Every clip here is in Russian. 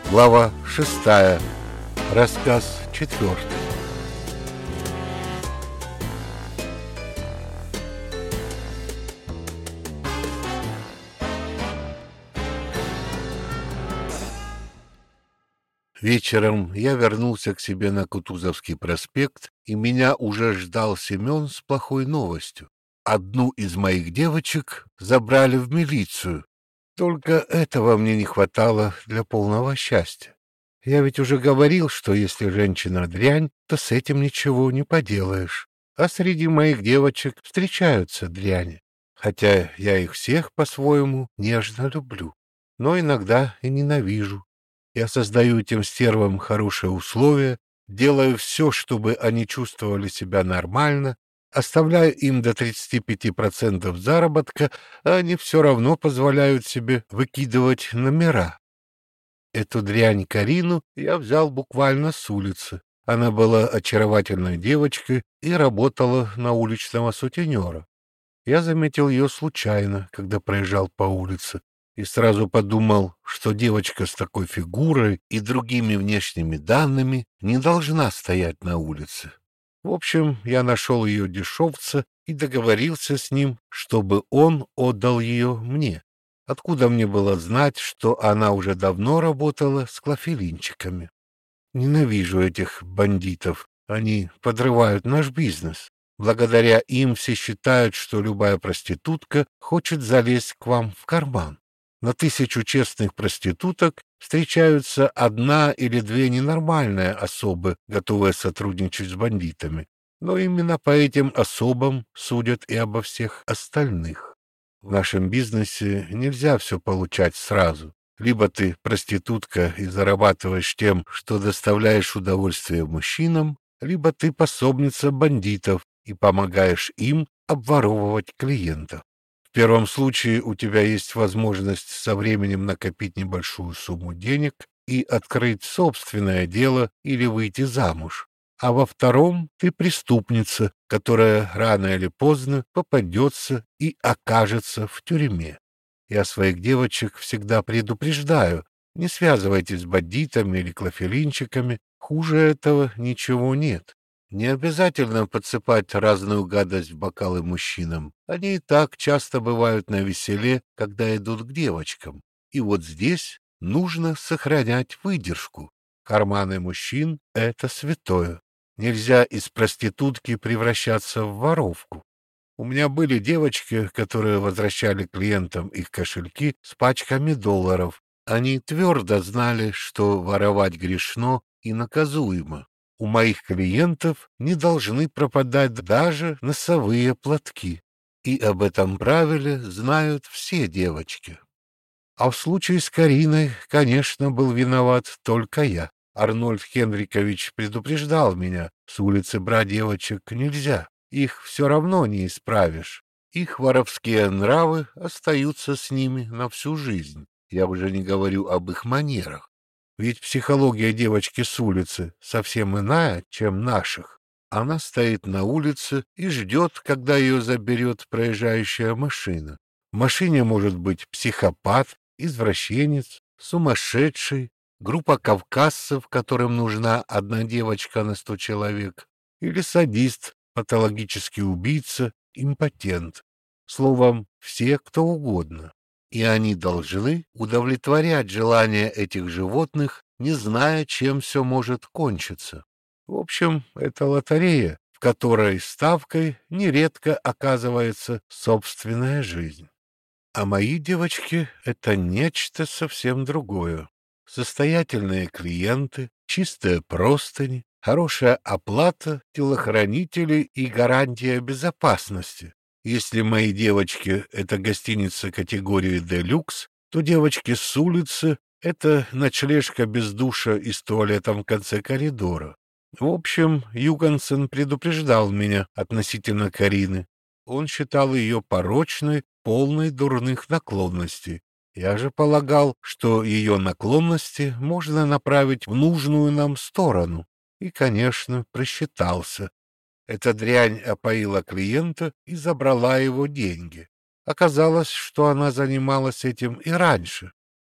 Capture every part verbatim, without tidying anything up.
Глава шестая. Рассказ четвертый. Вечером я вернулся к себе на Кутузовский проспект, и меня уже ждал Семен с плохой новостью. Одну из моих девочек забрали в милицию. Только этого мне не хватало для полного счастья. Я ведь уже говорил, что если женщина дрянь, то с этим ничего не поделаешь. А среди моих девочек встречаются дряни, хотя я их всех по-своему нежно люблю, но иногда и ненавижу. Я создаю этим стервам хорошие условия, делаю все, чтобы они чувствовали себя нормально, оставляю им до тридцати пяти процентов заработка, а они все равно позволяют себе выкидывать номера. Эту дрянь Карину я взял буквально с улицы. Она была очаровательной девочкой и работала на уличного сутенера. Я заметил ее случайно, когда проезжал по улице, и сразу подумал, что девочка с такой фигурой и другими внешними данными не должна стоять на улице. В общем, я нашел ее дешевца и договорился с ним, чтобы он отдал ее мне. Откуда мне было знать, что она уже давно работала с клофелинчиками? Ненавижу этих бандитов. Они подрывают наш бизнес. Благодаря им все считают, что любая проститутка хочет залезть к вам в карман. На тысячу честных проституток встречаются одна или две ненормальные особы, готовые сотрудничать с бандитами. Но именно по этим особам судят и обо всех остальных. В нашем бизнесе нельзя все получать сразу. Либо ты проститутка и зарабатываешь тем, что доставляешь удовольствие мужчинам, либо ты пособница бандитов и помогаешь им обворовывать клиентов. В первом случае у тебя есть возможность со временем накопить небольшую сумму денег и открыть собственное дело или выйти замуж. А во втором ты преступница, которая рано или поздно попадется и окажется в тюрьме. Я своих девочек всегда предупреждаю: не связывайтесь с бандитами или клофелинчиками, хуже этого ничего нет. Не обязательно подсыпать разную гадость в бокалы мужчинам. Они и так часто бывают навеселе, когда идут к девочкам. И вот здесь нужно сохранять выдержку. Карманы мужчин — это святое. Нельзя из проститутки превращаться в воровку. У меня были девочки, которые возвращали клиентам их кошельки с пачками долларов. Они твердо знали, что воровать грешно и наказуемо. У моих клиентов не должны пропадать даже носовые платки. И об этом правиле знают все девочки. А в случае с Кариной, конечно, был виноват только я. Арнольд Хенрикович предупреждал меня: с улицы брать девочек нельзя, их все равно не исправишь. Их воровские нравы остаются с ними на всю жизнь. Я уже не говорю об их манерах. Ведь психология девочки с улицы совсем иная, чем наших. Она стоит на улице и ждет, когда ее заберет проезжающая машина. В машине может быть психопат, извращенец, сумасшедший, группа кавказцев, которым нужна одна девочка на сто человек, или садист, патологический убийца, импотент. Словом, все, кто угодно. И они должны удовлетворять желания этих животных, не зная, чем все может кончиться. В общем, это лотерея, в которой ставкой нередко оказывается собственная жизнь. А мои девочки — это нечто совсем другое. Состоятельные клиенты, чистые простыни, хорошая оплата, телохранители и гарантия безопасности. Если мои девочки — это гостиница категории «Делюкс», то девочки с улицы — это ночлежка без душа и с туалетом в конце коридора. В общем, Югансен предупреждал меня относительно Карины. Он считал ее порочной, полной дурных наклонностей. Я же полагал, что ее наклонности можно направить в нужную нам сторону. И, конечно, просчитался. Эта дрянь опоила клиента и забрала его деньги. Оказалось, что она занималась этим и раньше.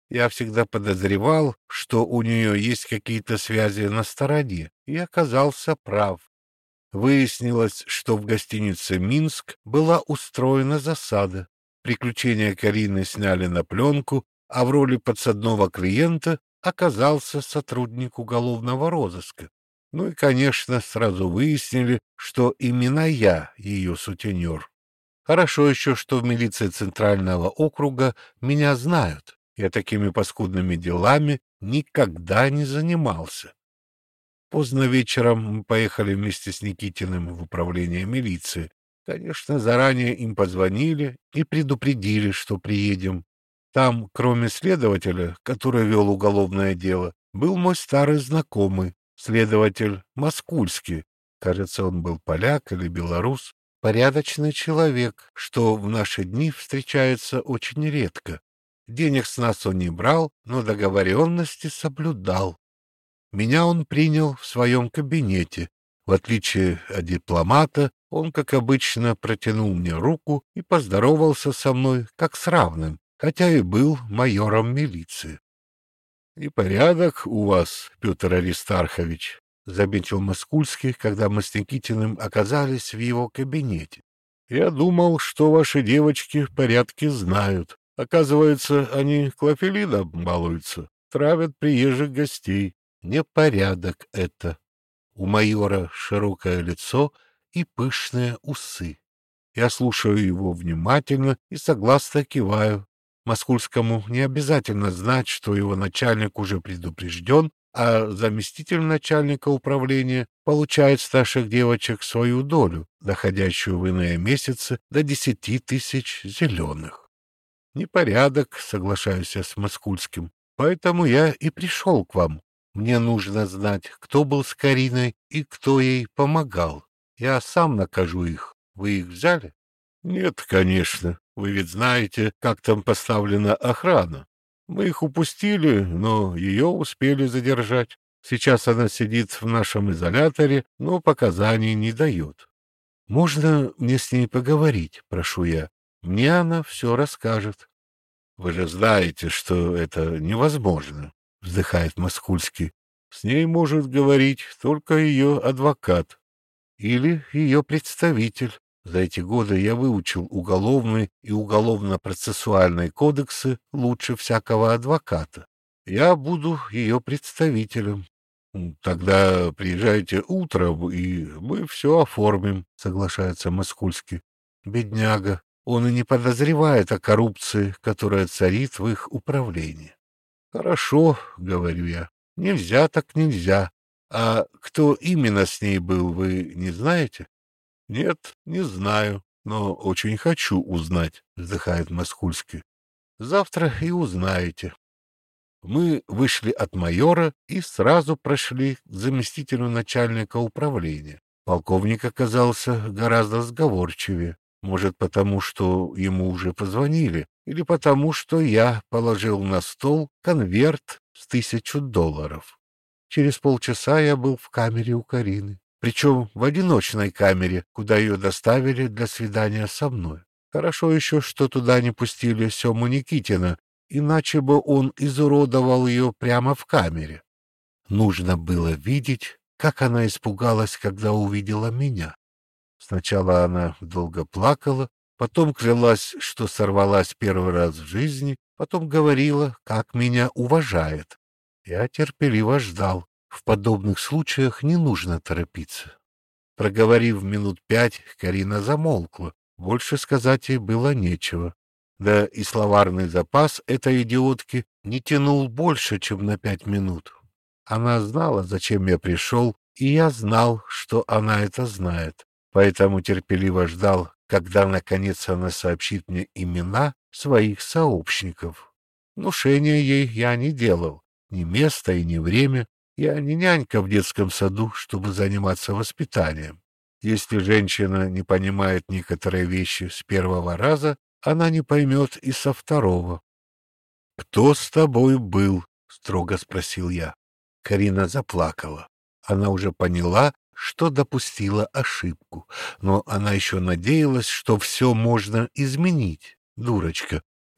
Я всегда подозревал, что у нее есть какие-то связи на стороне, и оказался прав. Выяснилось, что в гостинице «Минск» была устроена засада. Приключения Карины сняли на пленку, а в роли подсадного клиента оказался сотрудник уголовного розыска. Ну и, конечно, сразу выяснили, что именно я ее сутенер. Хорошо еще, что в милиции Центрального округа меня знают. Я такими паскудными делами никогда не занимался. Поздно вечером мы поехали вместе с Никитиным в управление милиции. Конечно, заранее им позвонили и предупредили, что приедем. Там, кроме следователя, который вел уголовное дело, был мой старый знакомый, следователь Маскульский. Кажется, он был поляк или белорус. Порядочный человек, что в наши дни встречается очень редко. Денег с нас он не брал, но договоренности соблюдал. Меня он принял в своем кабинете. В отличие от дипломата, он, как обычно, протянул мне руку и поздоровался со мной как с равным, хотя и был майором милиции. — И порядок у вас, Петр Аристархович, — заметил Маскульский, когда мы с Никитиным оказались в его кабинете. — Я думал, что ваши девочки порядки знают. Оказывается, они клофелином балуются, травят приезжих гостей. Непорядок это. У майора широкое лицо и пышные усы. Я слушаю его внимательно и согласно киваю. Маскульскому не обязательно знать, что его начальник уже предупрежден, а заместитель начальника управления получает с наших девочек свою долю, доходящую в иные месяцы до десяти тысяч зеленых. Непорядок, соглашаюсь я с Маскульским, поэтому я и пришел к вам. Мне нужно знать, кто был с Кариной и кто ей помогал. Я сам накажу их. Вы их взяли? Нет, конечно. Вы ведь знаете, как там поставлена охрана. Мы их упустили, но ее успели задержать. Сейчас она сидит в нашем изоляторе, но показаний не дает. Можно мне с ней поговорить, прошу я. Мне она все расскажет. Вы же знаете, что это невозможно. — вздыхает Маскульский. — С ней может говорить только ее адвокат или ее представитель. За эти годы я выучил уголовный и уголовно-процессуальный кодексы лучше всякого адвоката. Я буду ее представителем. — Тогда приезжайте утром, и мы все оформим, — соглашается Маскульский. Бедняга, он и не подозревает о коррупции, которая царит в их управлении. «Хорошо», — говорю я, — «нельзя так нельзя. А кто именно с ней был, вы не знаете?» «Нет, не знаю, но очень хочу узнать», — вздыхает Маскульский. «Завтра и узнаете». Мы вышли от майора и сразу прошли к заместителю начальника управления. Полковник оказался гораздо сговорчивее. Может, потому что ему уже позвонили, или потому что я положил на стол конверт с тысячу долларов. Через полчаса я был в камере у Карины, причем в одиночной камере, куда ее доставили для свидания со мной. Хорошо еще, что туда не пустили Сему Никитина, иначе бы он изуродовал ее прямо в камере. Нужно было видеть, как она испугалась, когда увидела меня. Сначала она долго плакала, потом клялась, что сорвалась первый раз в жизни, потом говорила, как меня уважает. Я терпеливо ждал. В подобных случаях не нужно торопиться. Проговорив минут пять, Карина замолкла. Больше сказать ей было нечего. Да и словарный запас этой идиотки не тянул больше, чем на пять минут. Она знала, зачем я пришел, и я знал, что она это знает. Поэтому терпеливо ждал, когда, наконец, она сообщит мне имена своих сообщников. Внушения ей я не делал, ни место и ни время. Я не нянька в детском саду, чтобы заниматься воспитанием. Если женщина не понимает некоторые вещи с первого раза, она не поймет и со второго. — Кто с тобой был? — строго спросил я. Карина заплакала. Она уже поняла, что допустила ошибку, но она еще надеялась, что все можно изменить. Дурочка.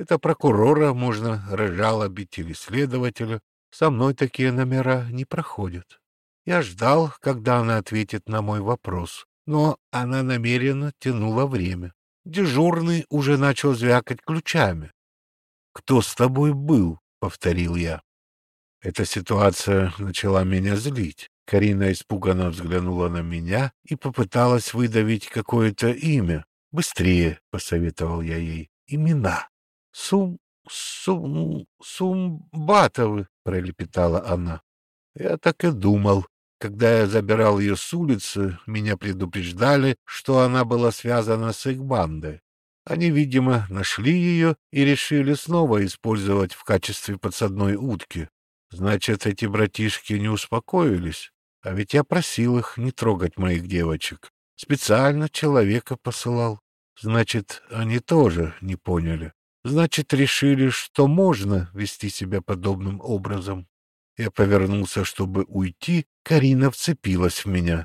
Это прокурора можно разжалобить или следователя. Со мной такие номера не проходят. Я ждал, когда она ответит на мой вопрос, но она намеренно тянула время. Дежурный уже начал звякать ключами. «Кто с тобой был?» — повторил я. Эта ситуация начала меня злить. Карина испуганно взглянула на меня и попыталась выдавить какое-то имя. «Быстрее!» — посоветовал я ей. «Имена!» «Сум... Сум... Сумбатовы!» — пролепетала она. Я так и думал. Когда я забирал ее с улицы, меня предупреждали, что она была связана с их бандой. Они, видимо, нашли ее и решили снова использовать в качестве подсадной утки. Значит, эти братишки не успокоились. А ведь я просил их не трогать моих девочек. Специально человека посылал. Значит, они тоже не поняли. Значит, решили, что можно вести себя подобным образом. Я повернулся, чтобы уйти. Карина вцепилась в меня.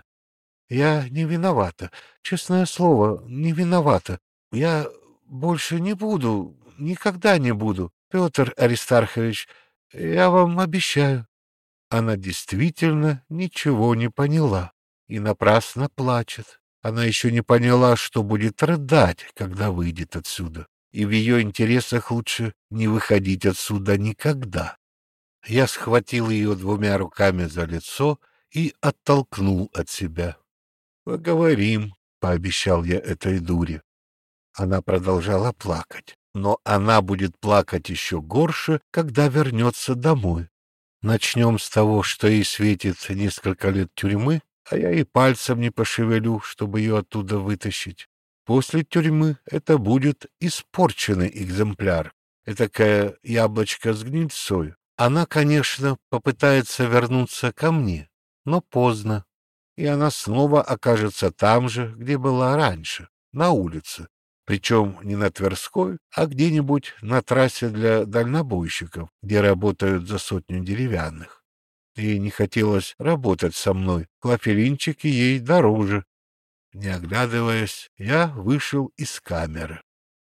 Я не виновата. Честное слово, не виновата. Я больше не буду, никогда не буду. Петр Аристархович, я вам обещаю. Она действительно ничего не поняла и напрасно плачет. Она еще не поняла, что будет рыдать, когда выйдет отсюда. И в ее интересах лучше не выходить отсюда никогда. Я схватил ее двумя руками за лицо и оттолкнул от себя. «Поговорим», — пообещал я этой дуре. Она продолжала плакать, но она будет плакать еще горше, когда вернется домой. Начнем с того, что ей светит несколько лет тюрьмы, а я и пальцем не пошевелю, чтобы ее оттуда вытащить. После тюрьмы это будет испорченный экземпляр, этакое яблочко с гнильцой. Она, конечно, попытается вернуться ко мне, но поздно, и она снова окажется там же, где была раньше, на улице, причем не на Тверской, а где-нибудь на трассе для дальнобойщиков, где работают за сотню деревянных. Ей не хотелось работать со мной, клофелинчики ей дороже. Не оглядываясь, я вышел из камеры.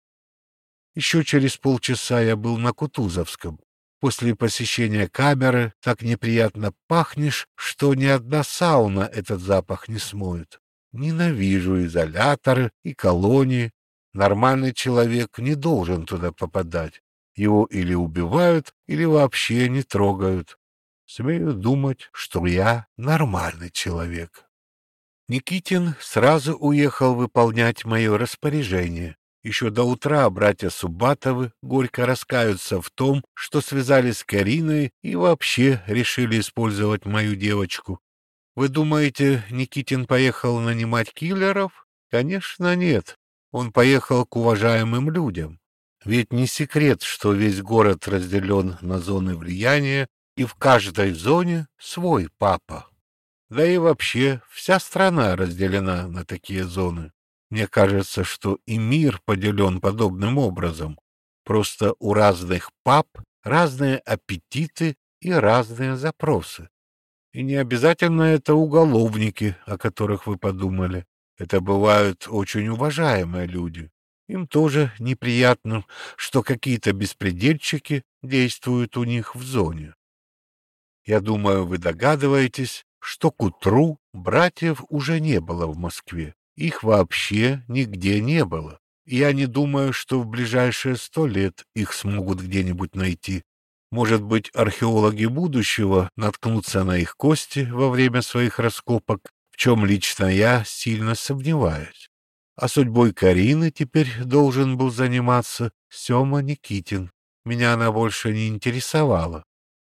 Еще через полчаса я был на Кутузовском. После посещения камеры так неприятно пахнешь, что ни одна сауна этот запах не смоет. Ненавижу изоляторы и колонии. Нормальный человек не должен туда попадать. Его или убивают, или вообще не трогают. Смею думать, что я нормальный человек. Никитин сразу уехал выполнять мое распоряжение. Еще до утра братья Субатовы горько раскаются в том, что связались с Кариной и вообще решили использовать мою девочку. Вы думаете, Никитин поехал нанимать киллеров? Конечно, нет. Он поехал к уважаемым людям. Ведь не секрет, что весь город разделен на зоны влияния, и в каждой зоне свой папа. Да и вообще вся страна разделена на такие зоны. Мне кажется, что и мир поделен подобным образом. Просто у разных пап разные аппетиты и разные запросы. И не обязательно это уголовники, о которых вы подумали. Это бывают очень уважаемые люди. Им тоже неприятно, что какие-то беспредельщики действуют у них в зоне. Я думаю, вы догадываетесь, что к утру братьев уже не было в Москве. Их вообще нигде не было. И я не думаю, что в ближайшие сто лет их смогут где-нибудь найти. Может быть, археологи будущего наткнутся на их кости во время своих раскопок, в чем лично я сильно сомневаюсь. А судьбой Карины теперь должен был заниматься Сема Никитин. Меня она больше не интересовала.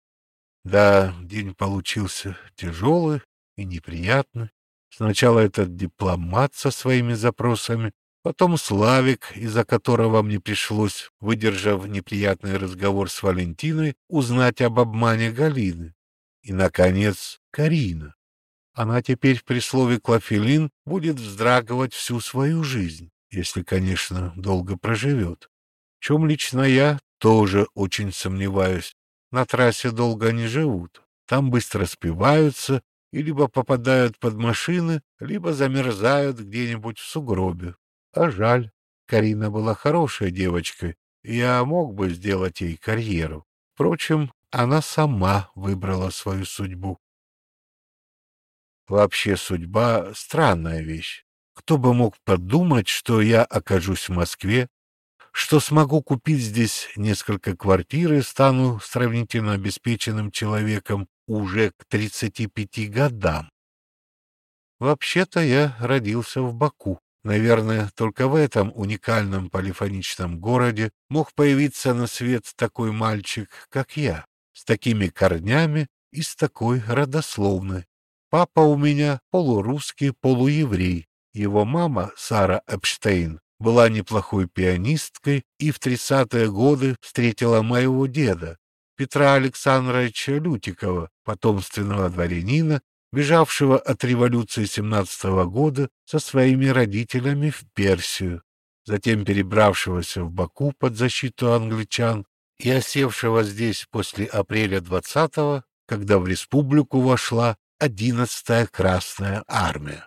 Да, день получился тяжелый и неприятный. Сначала этот дипломат со своими запросами, потом Славик, из-за которого мне пришлось, выдержав неприятный разговор с Валентиной, узнать об обмане Галины. И, наконец, Карина. Она теперь при слове «клофелин» будет вздрагивать всю свою жизнь, если, конечно, долго проживет. В чем лично я тоже очень сомневаюсь. На трассе долго не живут. Там быстро спиваются и либо попадают под машины, либо замерзают где-нибудь в сугробе. А жаль. Карина была хорошей девочкой, я мог бы сделать ей карьеру. Впрочем, она сама выбрала свою судьбу. Вообще судьба — странная вещь. Кто бы мог подумать, что я окажусь в Москве, что смогу купить здесь несколько квартир и стану сравнительно обеспеченным человеком уже к тридцати пяти годам. Вообще-то я родился в Баку. Наверное, только в этом уникальном полифоничном городе мог появиться на свет такой мальчик, как я, с такими корнями и с такой родословной. Папа у меня полурусский, полуеврей. Его мама, Сара Эпштейн, была неплохой пианисткой и в тридцатые годы встретила моего деда, Петра Александровича Лютикова, потомственного дворянина, бежавшего от революции семнадцатого года со своими родителями в Персию, затем перебравшегося в Баку под защиту англичан и осевшего здесь после апреля двадцатого, когда в республику вошла одиннадцатая Красная армия.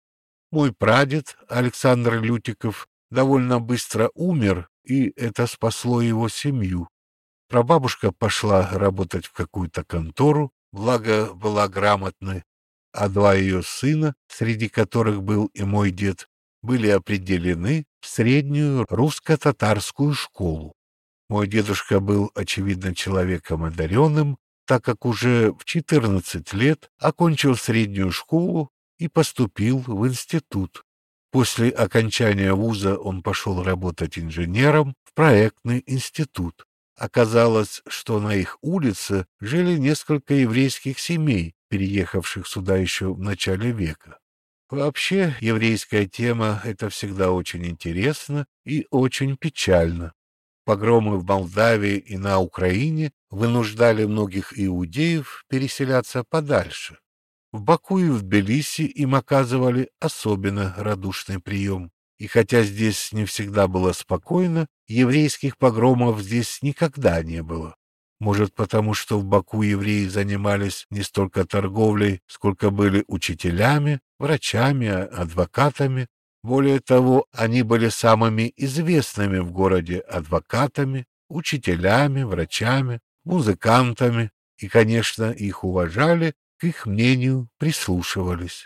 Мой прадед Александр Лютиков довольно быстро умер, и это спасло его семью. Прабабушка пошла работать в какую-то контору, благо была грамотной, а два ее сына, среди которых был и мой дед, были определены в среднюю русско-татарскую школу. Мой дедушка был, очевидно, человеком одаренным, так как уже в четырнадцать лет окончил среднюю школу и поступил в институт. После окончания вуза он пошел работать инженером в проектный институт. Оказалось, что на их улице жили несколько еврейских семей, переехавших сюда еще в начале века. Вообще, еврейская тема — это всегда очень интересно и очень печально. Погромы в Молдавии и на Украине вынуждали многих иудеев переселяться подальше. В Баку и в Тбилиси им оказывали особенно радушный прием. И хотя здесь не всегда было спокойно, еврейских погромов здесь никогда не было. Может, потому что в Баку евреи занимались не столько торговлей, сколько были учителями, врачами, адвокатами. Более того, они были самыми известными в городе адвокатами, учителями, врачами, музыкантами, и, конечно, их уважали, к их мнению прислушивались.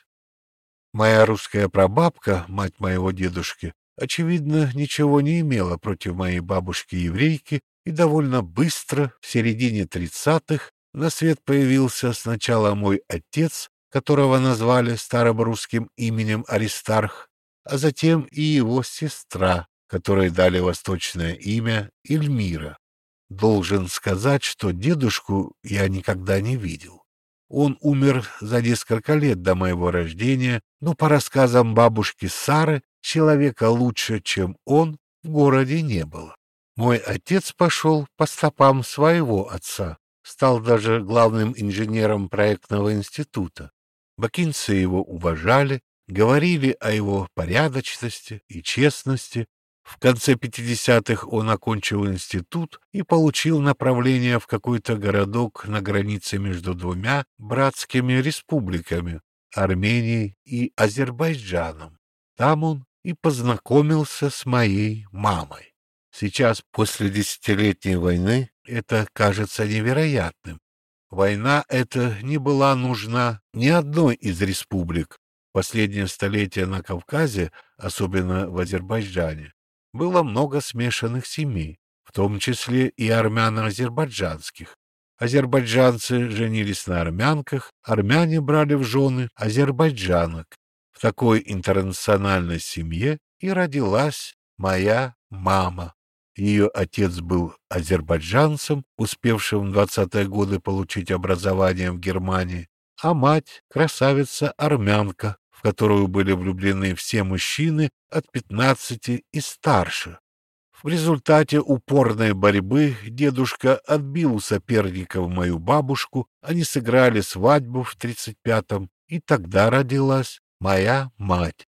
Моя русская прабабка, мать моего дедушки, очевидно, ничего не имела против моей бабушки-еврейки, и довольно быстро, в середине тридцатых, на свет появился сначала мой отец, которого назвали старым русским именем Аристарх, а затем и его сестра, которой дали восточное имя Эльмира. Должен сказать, что дедушку я никогда не видел. Он умер за несколько лет до моего рождения, но, по рассказам бабушки Сары, человека лучше, чем он, в городе не было. Мой отец пошел по стопам своего отца, стал даже главным инженером проектного института. Бакинцы его уважали, говорили о его порядочности и честности. В конце пятидесятых он окончил институт и получил направление в какой-то городок на границе между двумя братскими республиками — Арменией и Азербайджаном. Там он и познакомился с моей мамой. Сейчас, после десятилетней войны, это кажется невероятным. Война эта не была нужна ни одной из республик. Последнее столетие на Кавказе, особенно в Азербайджане, было много смешанных семей, в том числе и армяно-азербайджанских. Азербайджанцы женились на армянках, армяне брали в жены азербайджанок. В такой интернациональной семье и родилась моя мама. Ее отец был азербайджанцем, успевшим в двадцатые годы получить образование в Германии, а мать — красавица-армянка, в которую были влюблены все мужчины от пятнадцати и старше. В результате упорной борьбы дедушка отбил у соперников мою бабушку, они сыграли свадьбу в тридцать пятом, и тогда родилась моя мать.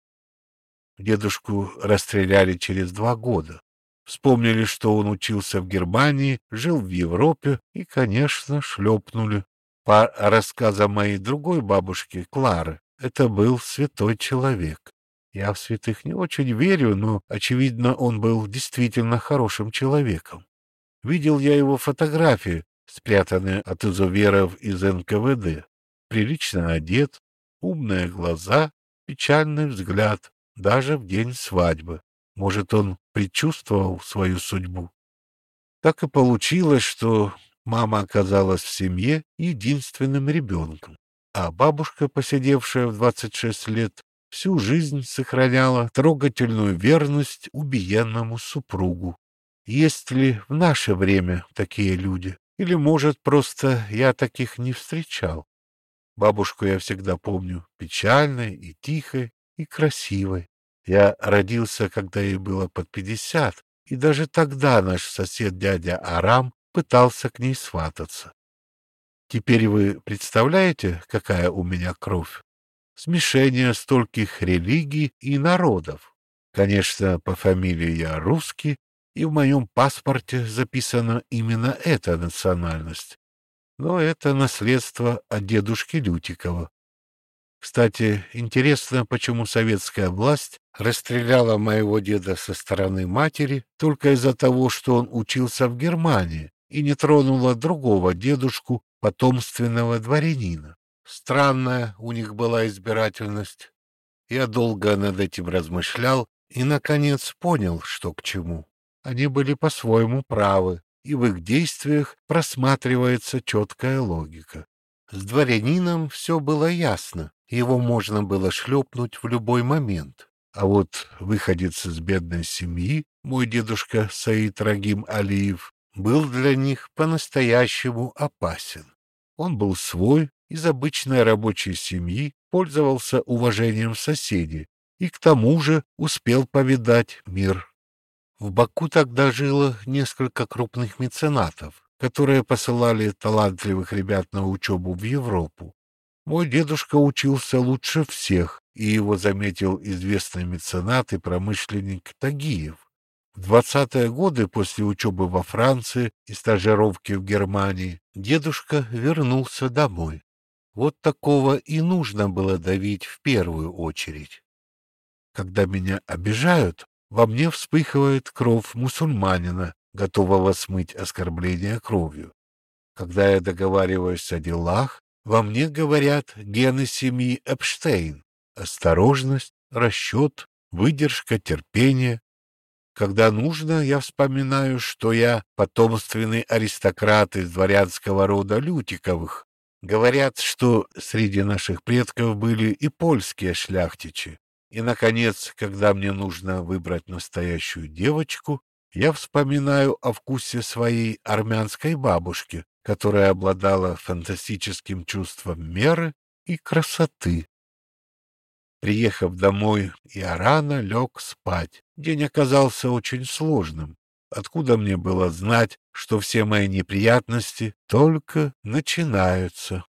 Дедушку расстреляли через два года. Вспомнили, что он учился в Германии, жил в Европе и, конечно, шлепнули. По рассказам моей другой бабушки, Клары, это был святой человек. Я в святых не очень верю, но, очевидно, он был действительно хорошим человеком. Видел я его фотографии, спрятанные от изуверов из эн ка вэ дэ. Прилично одет, умные глаза, печальный взгляд, даже в день свадьбы. Может, он предчувствовал свою судьбу. Так и получилось, что мама оказалась в семье единственным ребенком, а бабушка, посидевшая в двадцать шесть лет, всю жизнь сохраняла трогательную верность убиенному супругу. Есть ли в наше время такие люди? Или, может, просто я таких не встречал? Бабушку я всегда помню печальной и тихой, и красивой. Я родился, когда ей было под пятьдесят, и даже тогда наш сосед дядя Арам пытался к ней свататься. Теперь вы представляете, какая у меня кровь? Смешение стольких религий и народов. Конечно, по фамилии я русский, и в моем паспорте записана именно эта национальность. Но это наследство от дедушки Лютикова. Кстати, интересно, почему советская власть расстреляла моего деда со стороны матери только из-за того, что он учился в Германии, и не тронула другого дедушку, потомственного дворянина. Странная у них была избирательность. Я долго над этим размышлял и, наконец, понял, что к чему. Они были по-своему правы, и в их действиях просматривается четкая логика. С дворянином все было ясно, его можно было шлепнуть в любой момент. А вот выходец из бедной семьи, мой дедушка Саид Рагим Алиев, был для них по-настоящему опасен. Он был свой, из обычной рабочей семьи, пользовался уважением соседей и к тому же успел повидать мир. В Баку тогда жило несколько крупных меценатов, которые посылали талантливых ребят на учебу в Европу. Мой дедушка учился лучше всех, и его заметил известный меценат и промышленник Тагиев. В двадцатые годы после учебы во Франции и стажировки в Германии дедушка вернулся домой. Вот такого и нужно было давить в первую очередь. Когда меня обижают, во мне вспыхивает кровь мусульманина, готового смыть оскорбление кровью. Когда я договариваюсь о делах, во мне говорят гены семьи Эпштейн. Осторожность, расчет, выдержка, терпение. Когда нужно, я вспоминаю, что я потомственный аристократ из дворянского рода Лютиковых. Говорят, что среди наших предков были и польские шляхтичи. И, наконец, когда мне нужно выбрать настоящую девочку, я вспоминаю о вкусе своей армянской бабушки, которая обладала фантастическим чувством меры и красоты. Приехав домой, я рано лег спать. День оказался очень сложным. Откуда мне было знать, что все мои неприятности только начинаются?